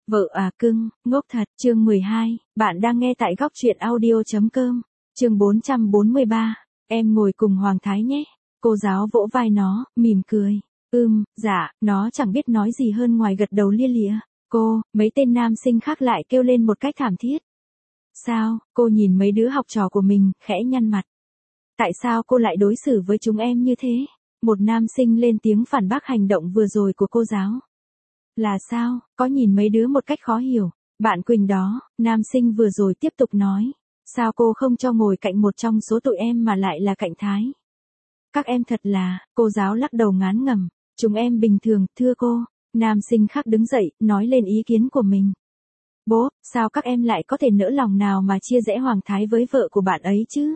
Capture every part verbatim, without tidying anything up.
Vợ à cưng, ngốc thật, chương mười hai, bạn đang nghe tại góc truyện audio.com, chương bốn trăm bốn mươi ba, em ngồi cùng Hoàng Thái nhé. Cô giáo vỗ vai nó, mỉm cười. Ừm, dạ, nó chẳng biết nói gì hơn ngoài gật đầu lia lịa. Cô, mấy tên nam sinh khác lại kêu lên một cách thảm thiết. Sao, cô nhìn mấy đứa học trò của mình, khẽ nhăn mặt. Tại sao cô lại đối xử với chúng em như thế? Một nam sinh lên tiếng phản bác hành động vừa rồi của cô giáo. Là sao, có nhìn mấy đứa một cách khó hiểu. Bạn Quỳnh đó, nam sinh vừa rồi tiếp tục nói. Sao cô không cho ngồi cạnh một trong số tụi em mà lại là cạnh Thái? Các em thật là, cô giáo lắc đầu ngán ngẩm. Chúng em bình thường, thưa cô. Nam sinh khác đứng dậy, nói lên ý kiến của mình. Bố, sao các em lại có thể nỡ lòng nào mà chia rẽ Hoàng Thái với vợ của bạn ấy chứ?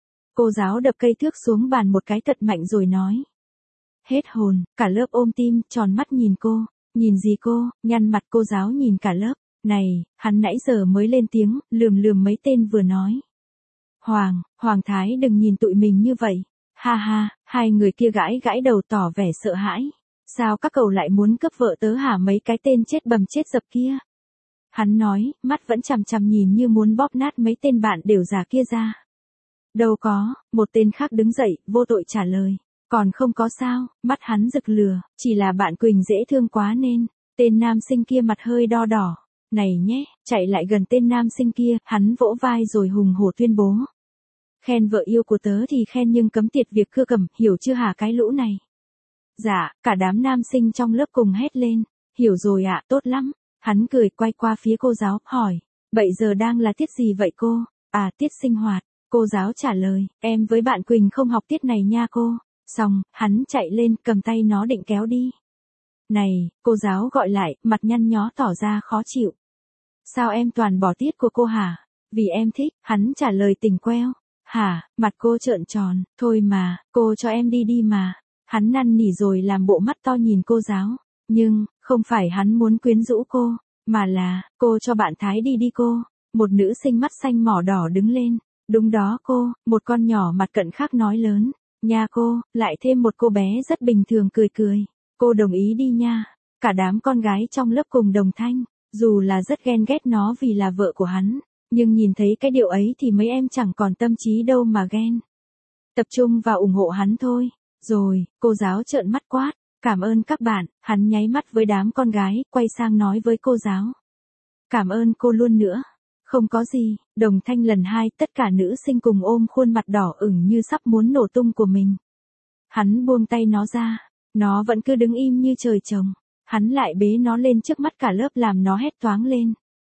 Cô giáo đập cây thước xuống bàn một cái thật mạnh rồi nói. Hết hồn, cả lớp ôm tim, tròn mắt nhìn cô. Nhìn gì cô, nhăn mặt cô giáo nhìn cả lớp. Này, hắn nãy giờ mới lên tiếng, lườm lườm mấy tên vừa nói. Hoàng, Hoàng Thái đừng nhìn tụi mình như vậy. Ha ha, hai người kia gãi gãi đầu tỏ vẻ sợ hãi. Sao các cậu lại muốn cướp vợ tớ hả mấy cái tên chết bầm chết dập kia? Hắn nói, mắt vẫn chằm chằm nhìn như muốn bóp nát mấy tên bạn đều già kia ra. Đâu có, một tên khác đứng dậy, vô tội trả lời. Còn không có sao, mắt hắn rực lửa, chỉ là bạn Quỳnh dễ thương quá nên, tên nam sinh kia mặt hơi đo đỏ. Này nhé, chạy lại gần tên nam sinh kia, hắn vỗ vai rồi hùng hổ tuyên bố. Khen vợ yêu của tớ thì khen nhưng cấm tiệt việc cưa cầm, hiểu chưa hả cái lũ này? Dạ, cả đám nam sinh trong lớp cùng hét lên, hiểu rồi ạ, tốt lắm. Hắn cười quay qua phía cô giáo, hỏi, vậy giờ đang là tiết gì vậy cô? À, tiết sinh hoạt. Cô giáo trả lời, em với bạn Quỳnh không học tiết này nha cô. Xong, hắn chạy lên cầm tay nó định kéo đi. Này, cô giáo gọi lại, mặt nhăn nhó tỏ ra khó chịu. Sao em toàn bỏ tiết của cô hả? Vì em thích, hắn trả lời tỉnh queo. Hả, mặt cô trợn tròn, thôi mà, cô cho em đi đi mà. Hắn năn nỉ rồi làm bộ mắt to nhìn cô giáo. Nhưng, không phải hắn muốn quyến rũ cô, mà là, cô cho bạn Thái đi đi cô. Một nữ sinh mắt xanh mỏ đỏ đứng lên. Đúng đó cô, một con nhỏ mặt cận khác nói lớn. Nha cô, lại thêm một cô bé rất bình thường cười cười. Cô đồng ý đi nha. Cả đám con gái trong lớp cùng đồng thanh, dù là rất ghen ghét nó vì là vợ của hắn, nhưng nhìn thấy cái điều ấy thì mấy em chẳng còn tâm trí đâu mà ghen. Tập trung vào ủng hộ hắn thôi. Rồi, cô giáo trợn mắt quát, cảm ơn các bạn, hắn nháy mắt với đám con gái, quay sang nói với cô giáo. Cảm ơn cô luôn nữa. Không có gì, đồng thanh lần hai tất cả nữ sinh cùng ôm khuôn mặt đỏ ửng như sắp muốn nổ tung của mình. Hắn buông tay nó ra, nó vẫn cứ đứng im như trời trồng. Hắn lại bế nó lên trước mắt cả lớp làm nó hét toáng lên.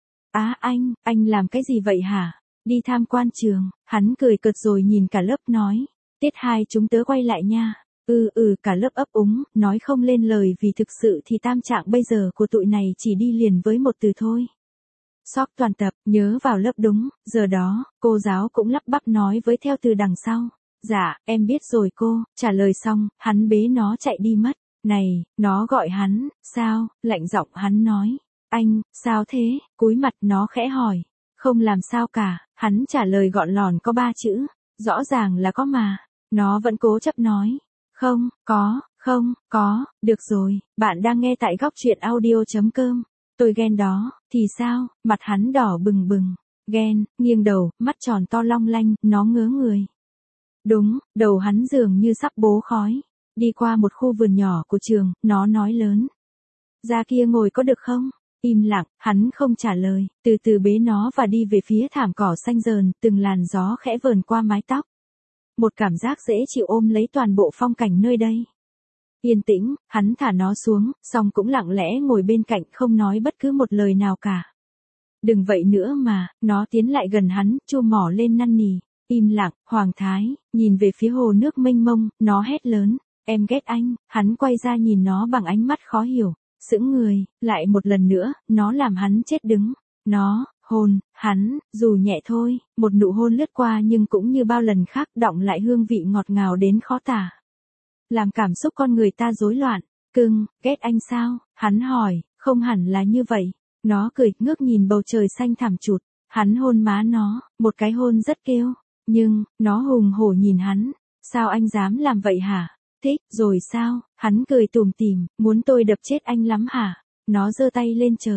Á à, anh, anh làm cái gì vậy hả? Đi tham quan trường, hắn cười cợt rồi nhìn cả lớp nói. Tiết hai chúng tớ quay lại nha. Ừ ừ cả lớp ấp úng, nói không lên lời vì thực sự thì tam trạng bây giờ của tụi này chỉ đi liền với một từ thôi. Sóc toàn tập, nhớ vào lớp đúng, giờ đó, cô giáo cũng lắp bắp nói với theo từ đằng sau. Dạ, em biết rồi cô, trả lời xong, hắn bế nó chạy đi mất. Này, nó gọi hắn, sao, lạnh giọng hắn nói. Anh, sao thế, cúi mặt nó khẽ hỏi. Không làm sao cả, hắn trả lời gọn lòn có ba chữ. Rõ ràng là có mà. Nó vẫn cố chấp nói. Không, có, không, có, được rồi, bạn đang nghe tại góc truyện audio.com. Tôi ghen đó, thì sao, mặt hắn đỏ bừng bừng. Ghen, nghiêng đầu, mắt tròn to long lanh, nó ngớ người. Đúng, đầu hắn dường như sắp bố khói. Đi qua một khu vườn nhỏ của trường, nó nói lớn. Ra kia ngồi có được không? Im lặng, hắn không trả lời, từ từ bế nó và đi về phía thảm cỏ xanh dờn, từng làn gió khẽ vờn qua mái tóc. Một cảm giác dễ chịu ôm lấy toàn bộ phong cảnh nơi đây. Yên tĩnh, hắn thả nó xuống, xong cũng lặng lẽ ngồi bên cạnh không nói bất cứ một lời nào cả. Đừng vậy nữa mà, nó tiến lại gần hắn, chu mỏ lên năn nỉ. Im lặng, Hoàng Thái, nhìn về phía hồ nước mênh mông, nó hét lớn. Em ghét anh, hắn quay ra nhìn nó bằng ánh mắt khó hiểu. Sững người, lại một lần nữa, nó làm hắn chết đứng. Nó, hôn, hắn, dù nhẹ thôi, một nụ hôn lướt qua nhưng cũng như bao lần khác đọng lại hương vị ngọt ngào đến khó tả. Làm cảm xúc con người ta rối loạn. Cưng, ghét anh sao? Hắn hỏi, không hẳn là như vậy. Nó cười, ngước nhìn bầu trời xanh thẳm chụt. Hắn hôn má nó, một cái hôn rất kêu. Nhưng, nó hùng hổ nhìn hắn. Sao anh dám làm vậy hả? Thích, rồi sao? Hắn cười tủm tỉm, muốn tôi đập chết anh lắm hả? Nó giơ tay lên trời.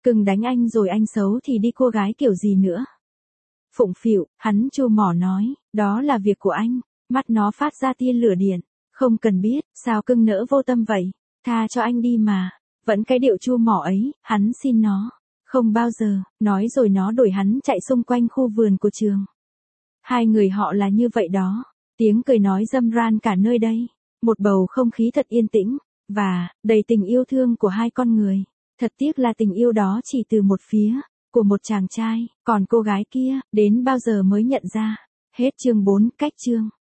Cưng đánh anh rồi anh xấu thì đi cô gái kiểu gì nữa? Phụng phịu, hắn chu mỏ nói, đó là việc của anh. Mắt nó phát ra tia lửa điện. Không cần biết, sao cưng nỡ vô tâm vậy? Tha cho anh đi mà. Vẫn cái điệu chu mỏ ấy, hắn xin nó. Không bao giờ, nói rồi nó đuổi hắn chạy xung quanh khu vườn của trường. Hai người họ là như vậy đó. Tiếng cười nói râm ran cả nơi đây. Một bầu không khí thật yên tĩnh, và, đầy tình yêu thương của hai con người. Thật tiếc là tình yêu đó chỉ từ một phía, của một chàng trai, còn cô gái kia, đến bao giờ mới nhận ra. Hết chương bốn, cách chương.